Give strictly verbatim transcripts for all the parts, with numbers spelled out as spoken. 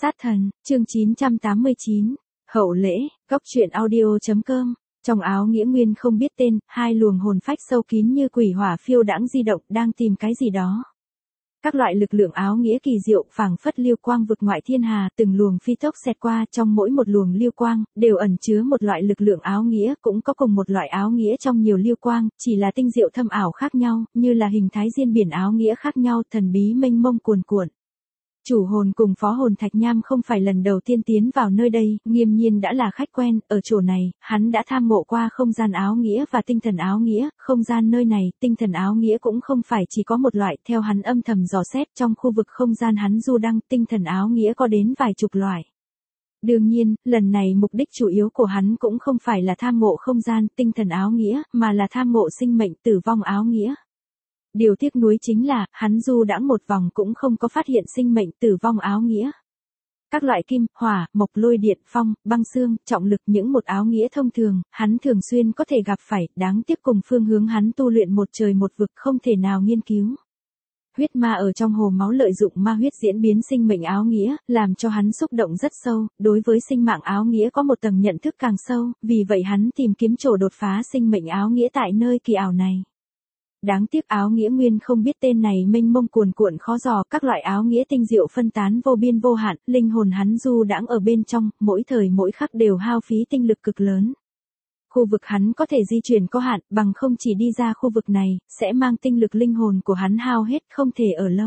Sát thần, chương chín trăm tám mươi chín, hậu lễ, góc truyện audio.com. Trong áo nghĩa nguyên không biết tên, hai luồng hồn phách sâu kín như quỷ hỏa phiêu đãng di động đang tìm cái gì đó. Các loại lực lượng áo nghĩa kỳ diệu phảng phất liêu quang vực ngoại thiên hà, từng luồng phi tốc xẹt qua, trong mỗi một luồng liêu quang đều ẩn chứa một loại lực lượng áo nghĩa, cũng có cùng một loại áo nghĩa trong nhiều liêu quang, chỉ là tinh diệu thâm ảo khác nhau, như là hình thái diên biển áo nghĩa khác nhau, thần bí mênh mông cuồn cuộn. Chủ hồn cùng phó hồn Thạch Nham không phải lần đầu tiên tiến vào nơi đây, nghiêm nhiên đã là khách quen, ở chỗ này, hắn đã tham ngộ qua không gian áo nghĩa và tinh thần áo nghĩa, không gian nơi này, tinh thần áo nghĩa cũng không phải chỉ có một loại, theo hắn âm thầm dò xét trong khu vực không gian hắn du đăng, tinh thần áo nghĩa có đến vài chục loại. Đương nhiên, lần này mục đích chủ yếu của hắn cũng không phải là tham ngộ không gian, tinh thần áo nghĩa, mà là tham ngộ sinh mệnh tử vong áo nghĩa. Điều tiếc nuối chính là, hắn du đãng một vòng cũng không có phát hiện sinh mệnh tử vong áo nghĩa. Các loại kim, hỏa, mộc, lôi điện, phong, băng xương, trọng lực những một áo nghĩa thông thường, hắn thường xuyên có thể gặp phải, đáng tiếc cùng phương hướng hắn tu luyện một trời một vực không thể nào nghiên cứu. Huyết ma ở trong hồ máu lợi dụng ma huyết diễn biến sinh mệnh áo nghĩa, làm cho hắn xúc động rất sâu, đối với sinh mạng áo nghĩa có một tầng nhận thức càng sâu, vì vậy hắn tìm kiếm chỗ đột phá sinh mệnh áo nghĩa tại nơi kỳ ảo này. Đáng tiếc áo nghĩa nguyên không biết tên này mênh mông cuồn cuộn khó dò, các loại áo nghĩa tinh diệu phân tán vô biên vô hạn, linh hồn hắn du đãng ở bên trong, mỗi thời mỗi khắc đều hao phí tinh lực cực lớn. Khu vực hắn có thể di chuyển có hạn, bằng không chỉ đi ra khu vực này, sẽ mang tinh lực linh hồn của hắn hao hết, không thể ở lâu.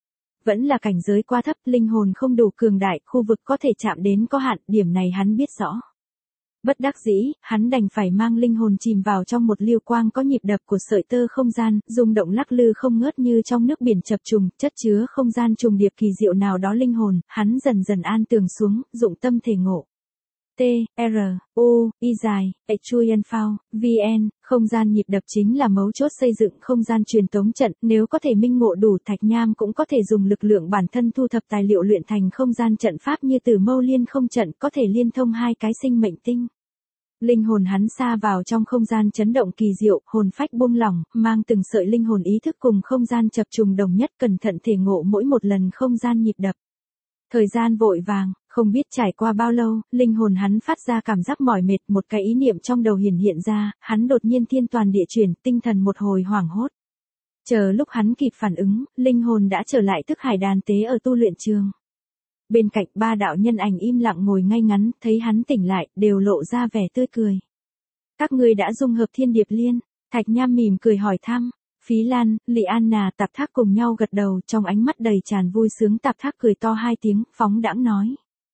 Vẫn là cảnh giới quá thấp, linh hồn không đủ cường đại, khu vực có thể chạm đến có hạn, điểm này hắn biết rõ. Bất đắc dĩ, hắn đành phải mang linh hồn chìm vào trong một liêu quang có nhịp đập của sợi tơ không gian, rung động lắc lư không ngớt như trong nước biển chập trùng, chất chứa không gian trùng điệp kỳ diệu nào đó linh hồn, hắn dần dần an tường xuống, dụng tâm thể ngộ. T, R, U, Y dài, Chuyen Phao, V N, không gian nhịp đập chính là mấu chốt xây dựng không gian truyền tống trận, nếu có thể minh ngộ đủ Thạch Nham cũng có thể dùng lực lượng bản thân thu thập tài liệu luyện thành không gian trận pháp như Tử Mâu Liên không trận, có thể liên thông hai cái sinh mệnh tinh. Linh hồn hắn xa vào trong không gian chấn động kỳ diệu, hồn phách buông lỏng, mang từng sợi linh hồn ý thức cùng không gian chập trùng đồng nhất, cẩn thận thể ngộ mỗi một lần không gian nhịp đập. Thời gian vội vàng, không biết trải qua bao lâu, linh hồn hắn phát ra cảm giác mỏi mệt, một cái ý niệm trong đầu hiển hiện ra, hắn đột nhiên thiên toàn địa chuyển, tinh thần một hồi hoảng hốt. Chờ lúc hắn kịp phản ứng, linh hồn đã trở lại thức hải đàn tế ở tu luyện trường. Bên cạnh ba đạo nhân ảnh im lặng ngồi ngay ngắn, thấy hắn tỉnh lại, đều lộ ra vẻ tươi cười. Các ngươi đã dung hợp Thiên Điệp Liên, Thạch Nham mỉm cười hỏi thăm. Phí Lan, Lị Anna, Tạp Thác cùng nhau gật đầu, trong ánh mắt đầy tràn vui sướng. Tạp Thác cười to hai tiếng, phóng đãng nói.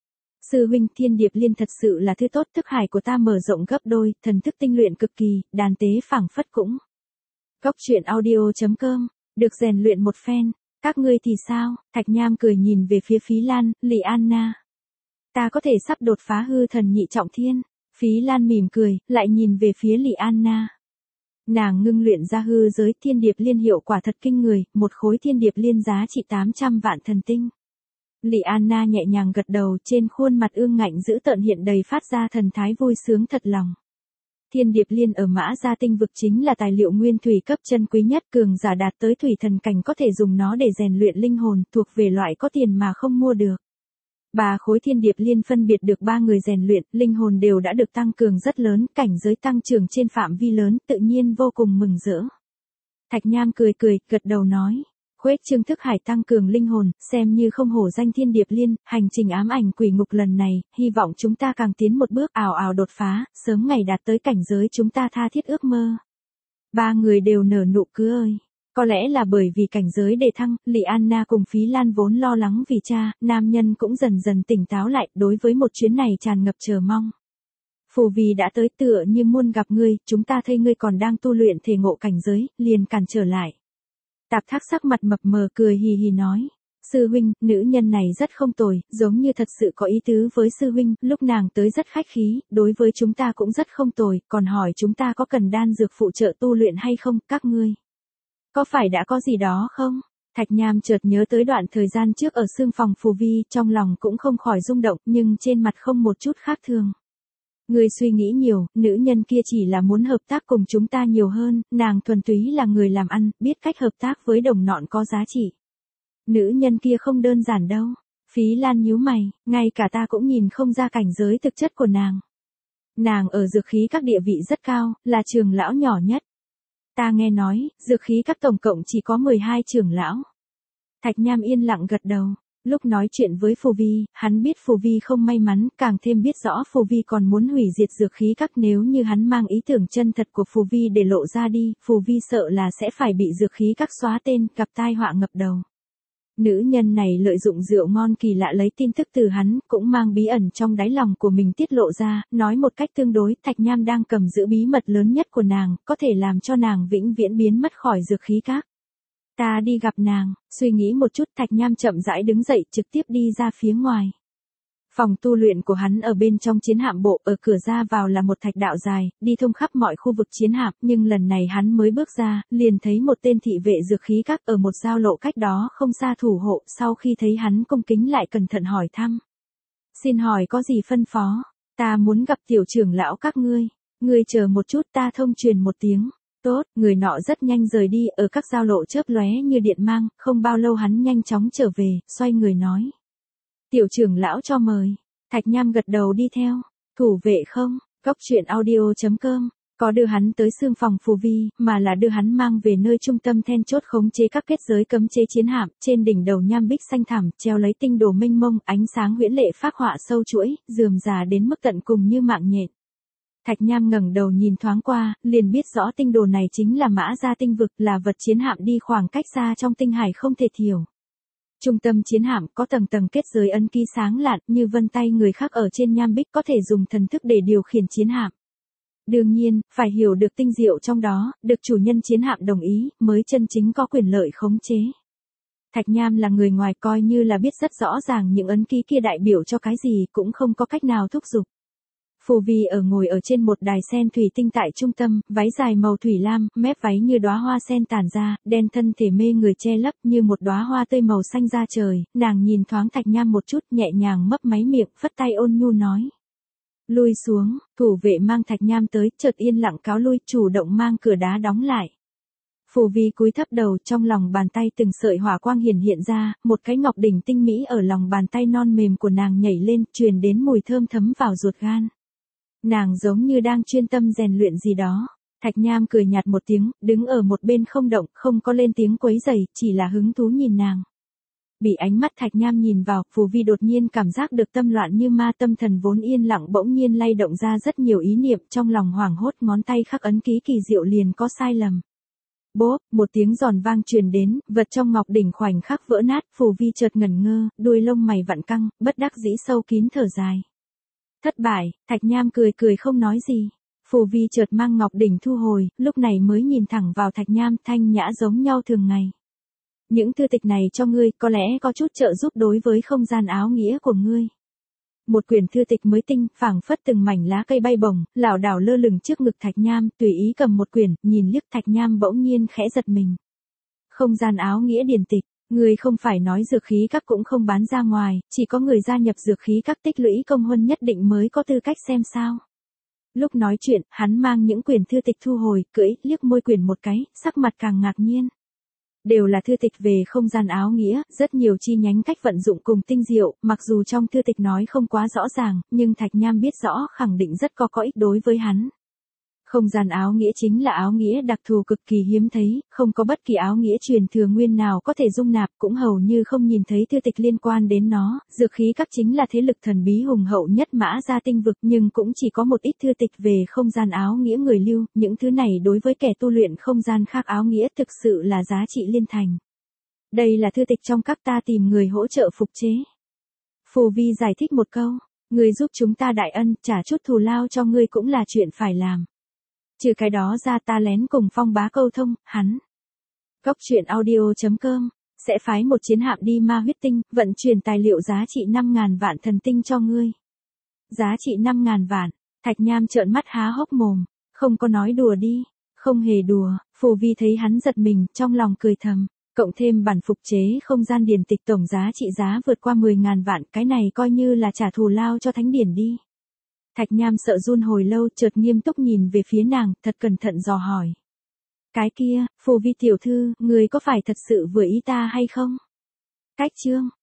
Sư huynh, Thiên Điệp Liên thật sự là thứ tốt, thức hải của ta mở rộng gấp đôi, thần thức tinh luyện cực kỳ, đàn tế phảng phất cũng. Góc truyện audio.com, được rèn luyện một phen. Các ngươi thì sao? Thạch Nham cười nhìn về phía Phí Lan, Lị Anna. Ta có thể sắp đột phá hư thần nhị trọng thiên. Phí Lan mỉm cười, lại nhìn về phía Lị Anna. Nàng ngưng luyện ra hư giới Thiên Điệp Liên hiệu quả thật kinh người, một khối Thiên Điệp Liên giá trị tám trăm vạn thần tinh. Lị Anna nhẹ nhàng gật đầu, trên khuôn mặt ương ngạnh dữ tợn hiện đầy phát ra thần thái vui sướng thật lòng. Thiên Điệp Liên ở Mã Gia tinh vực chính là tài liệu nguyên thủy cấp chân quý nhất, cường giả đạt tới thủy thần cảnh có thể dùng nó để rèn luyện linh hồn, thuộc về loại có tiền mà không mua được. Ba khối Thiên Điệp Liên phân biệt được ba người rèn luyện, linh hồn đều đã được tăng cường rất lớn, cảnh giới tăng trưởng trên phạm vi lớn, tự nhiên vô cùng mừng rỡ. Thạch Nham cười cười, gật đầu nói. Khuếch trương thức hải tăng cường linh hồn, xem như không hổ danh Thiên Điệp Liên, hành trình ám ảnh quỷ ngục lần này, hy vọng chúng ta càng tiến một bước, ảo ảo đột phá, sớm ngày đạt tới cảnh giới chúng ta tha thiết ước mơ. Ba người đều nở nụ cười ơi. Có lẽ là bởi vì cảnh giới đề thăng, Lị Anna cùng Phí Lan vốn lo lắng vì cha, nam nhân cũng dần dần tỉnh táo lại, đối với một chuyến này tràn ngập chờ mong. Phù vì đã tới tựa như muôn gặp ngươi, chúng ta thấy ngươi còn đang tu luyện thể ngộ cảnh giới, liền cản trở lại. Tạp Thác sắc mặt mập mờ cười hì hì nói. Sư huynh, nữ nhân này rất không tồi, giống như thật sự có ý tứ với sư huynh, lúc nàng tới rất khách khí, đối với chúng ta cũng rất không tồi, còn hỏi chúng ta có cần đan dược phụ trợ tu luyện hay không, các ngươi. Có phải đã có gì đó không? Thạch Nham chợt nhớ tới đoạn thời gian trước ở xương phòng Phù Vi, trong lòng cũng không khỏi rung động, nhưng trên mặt không một chút khác thường. Ngươi suy nghĩ nhiều, nữ nhân kia chỉ là muốn hợp tác cùng chúng ta nhiều hơn, nàng thuần túy là người làm ăn, biết cách hợp tác với đồng nọn có giá trị. Nữ nhân kia không đơn giản đâu. Phí Lan nhíu mày, ngay cả ta cũng nhìn không ra cảnh giới thực chất của nàng. Nàng ở dược khí các địa vị rất cao, là trưởng lão nhỏ nhất. Ta nghe nói, dược khí các tổng cộng chỉ có mười hai trưởng lão. Thạch Nham yên lặng gật đầu. Lúc nói chuyện với Phù Vi, hắn biết Phù Vi không may mắn, càng thêm biết rõ Phù Vi còn muốn hủy diệt dược khí các, nếu như hắn mang ý tưởng chân thật của Phù Vi để lộ ra đi, Phù Vi sợ là sẽ phải bị dược khí các xóa tên, gặp tai họa ngập đầu. Nữ nhân này lợi dụng rượu ngon kỳ lạ lấy tin tức từ hắn, cũng mang bí ẩn trong đáy lòng của mình tiết lộ ra, nói một cách tương đối, Thạch Nham đang cầm giữ bí mật lớn nhất của nàng, có thể làm cho nàng vĩnh viễn biến mất khỏi dược khí các. Ta đi gặp nàng, suy nghĩ một chút, Thạch Nham chậm rãi đứng dậy, trực tiếp đi ra phía ngoài. Phòng tu luyện của hắn ở bên trong chiến hạm bộ, ở cửa ra vào là một thạch đạo dài, đi thông khắp mọi khu vực chiến hạm, nhưng lần này hắn mới bước ra, liền thấy một tên thị vệ dược khí các ở một giao lộ cách đó không xa thủ hộ, sau khi thấy hắn cung kính lại cẩn thận hỏi thăm. Xin hỏi có gì phân phó? Ta muốn gặp tiểu trưởng lão các ngươi. Ngươi chờ một chút, ta thông truyền một tiếng. Tốt, người nọ rất nhanh rời đi, ở các giao lộ chớp lóe như điện mang, không bao lâu hắn nhanh chóng trở về, xoay người nói. Tiểu trưởng lão cho mời. Thạch Nham gật đầu đi theo. Thủ vệ không, góc truyện audio chấm com, có đưa hắn tới xương phòng Phù Vi, mà là đưa hắn mang về nơi trung tâm then chốt khống chế các kết giới cấm chế chiến hạm, trên đỉnh đầu nham bích xanh thẳm, treo lấy tinh đồ mênh mông, ánh sáng huyễn lệ phác họa sâu chuỗi, rườm rà đến mức tận cùng như mạng nhện. Thạch Nham ngẩng đầu nhìn thoáng qua, liền biết rõ tinh đồ này chính là Mã Gia tinh vực, là vật chiến hạm đi khoảng cách xa trong tinh hải không thể thiểu. Trung tâm chiến hạm có tầng tầng kết giới ấn ký sáng lạn, như vân tay người khác ở trên nham bích, có thể dùng thần thức để điều khiển chiến hạm. Đương nhiên, phải hiểu được tinh diệu trong đó, được chủ nhân chiến hạm đồng ý, mới chân chính có quyền lợi khống chế. Thạch Nham là người ngoài, coi như là biết rất rõ ràng những ấn ký kia đại biểu cho cái gì, cũng không có cách nào thúc giục. Phù Vi ở ngồi ở trên một đài sen thủy tinh tại trung tâm, váy dài màu thủy lam, mép váy như đóa hoa sen tản ra, đen thân thể mê người che lấp như một đóa hoa tươi màu xanh da trời, nàng nhìn thoáng Thạch Nham một chút, nhẹ nhàng mấp máy miệng, phất tay ôn nhu nói. Lui xuống, thủ vệ mang Thạch Nham tới, chợt yên lặng cáo lui, chủ động mang cửa đá đóng lại. Phù Vi cúi thấp đầu, trong lòng bàn tay từng sợi hỏa quang hiển hiện ra, một cái ngọc đỉnh tinh mỹ ở lòng bàn tay non mềm của nàng nhảy lên, truyền đến mùi thơm thấm vào ruột gan. Nàng giống như đang chuyên tâm rèn luyện gì đó. Thạch Nham cười nhạt một tiếng, đứng ở một bên không động, không có lên tiếng quấy rầy, chỉ là hứng thú nhìn nàng. Bị ánh mắt Thạch Nham nhìn vào, Phù Vi đột nhiên cảm giác được tâm loạn như ma, tâm thần vốn yên lặng bỗng nhiên lay động ra rất nhiều ý niệm, trong lòng hoảng hốt, ngón tay khắc ấn ký kỳ diệu liền có sai lầm. Bốp, một tiếng giòn vang truyền đến, vật trong ngọc đỉnh khoảnh khắc vỡ nát, Phù Vi chợt ngẩn ngơ, đuôi lông mày vặn căng, bất đắc dĩ sâu kín thở dài. Thất bại, Thạch Nham cười cười không nói gì. Phù Vi chợt mang ngọc đỉnh thu hồi, lúc này mới nhìn thẳng vào Thạch Nham, thanh nhã giống nhau thường ngày. Những thư tịch này cho ngươi, có lẽ có chút trợ giúp đối với không gian áo nghĩa của ngươi. Một quyển thư tịch mới tinh, phảng phất từng mảnh lá cây bay bổng, lảo đảo lơ lửng trước ngực Thạch Nham, tùy ý cầm một quyển, nhìn liếc Thạch Nham bỗng nhiên khẽ giật mình. Không gian áo nghĩa điển tịch. Người không phải nói dược khí các cũng không bán ra ngoài, chỉ có người gia nhập dược khí các tích lũy công huân nhất định mới có tư cách xem sao. Lúc nói chuyện, hắn mang những quyển thư tịch thu hồi, cưỡi, liếc môi quyển một cái, sắc mặt càng ngạc nhiên. Đều là thư tịch về không gian áo nghĩa, rất nhiều chi nhánh cách vận dụng cùng tinh diệu, mặc dù trong thư tịch nói không quá rõ ràng, nhưng Thạch Nham biết rõ khẳng định rất có có ích đối với hắn. Không gian áo nghĩa chính là áo nghĩa đặc thù cực kỳ hiếm thấy, không có bất kỳ áo nghĩa truyền thừa nguyên nào có thể dung nạp, cũng hầu như không nhìn thấy thư tịch liên quan đến nó. Dược khí các chính là thế lực thần bí hùng hậu nhất Mã Gia tinh vực, nhưng cũng chỉ có một ít thư tịch về không gian áo nghĩa người lưu, những thứ này đối với kẻ tu luyện không gian khác áo nghĩa thực sự là giá trị liên thành. Đây là thư tịch trong các ta tìm người hỗ trợ phục chế. Phù Vi giải thích một câu, người giúp chúng ta đại ân, trả chút thù lao cho ngươi cũng là chuyện phải làm. Trừ cái đó ra ta lén cùng Phong Bá câu thông, hắn. Góc truyện audio chấm com, sẽ phái một chiến hạm đi Ma Huyết Tinh, vận chuyển tài liệu giá trị năm ngàn vạn thần tinh cho ngươi. Giá trị năm ngàn vạn, Thạch Nham trợn mắt há hốc mồm, không có nói đùa đi, không hề đùa, Phù Vi thấy hắn giật mình, trong lòng cười thầm, cộng thêm bản phục chế không gian điển tịch tổng giá trị giá vượt qua mười ngàn vạn, cái này coi như là trả thù lao cho thánh điển đi. Thạch Nham sợ run hồi lâu, chợt nghiêm túc nhìn về phía nàng, thật cẩn thận dò hỏi. Cái kia, Phù Vi tiểu thư, người có phải thật sự vừa ý ta hay không? Cách chương,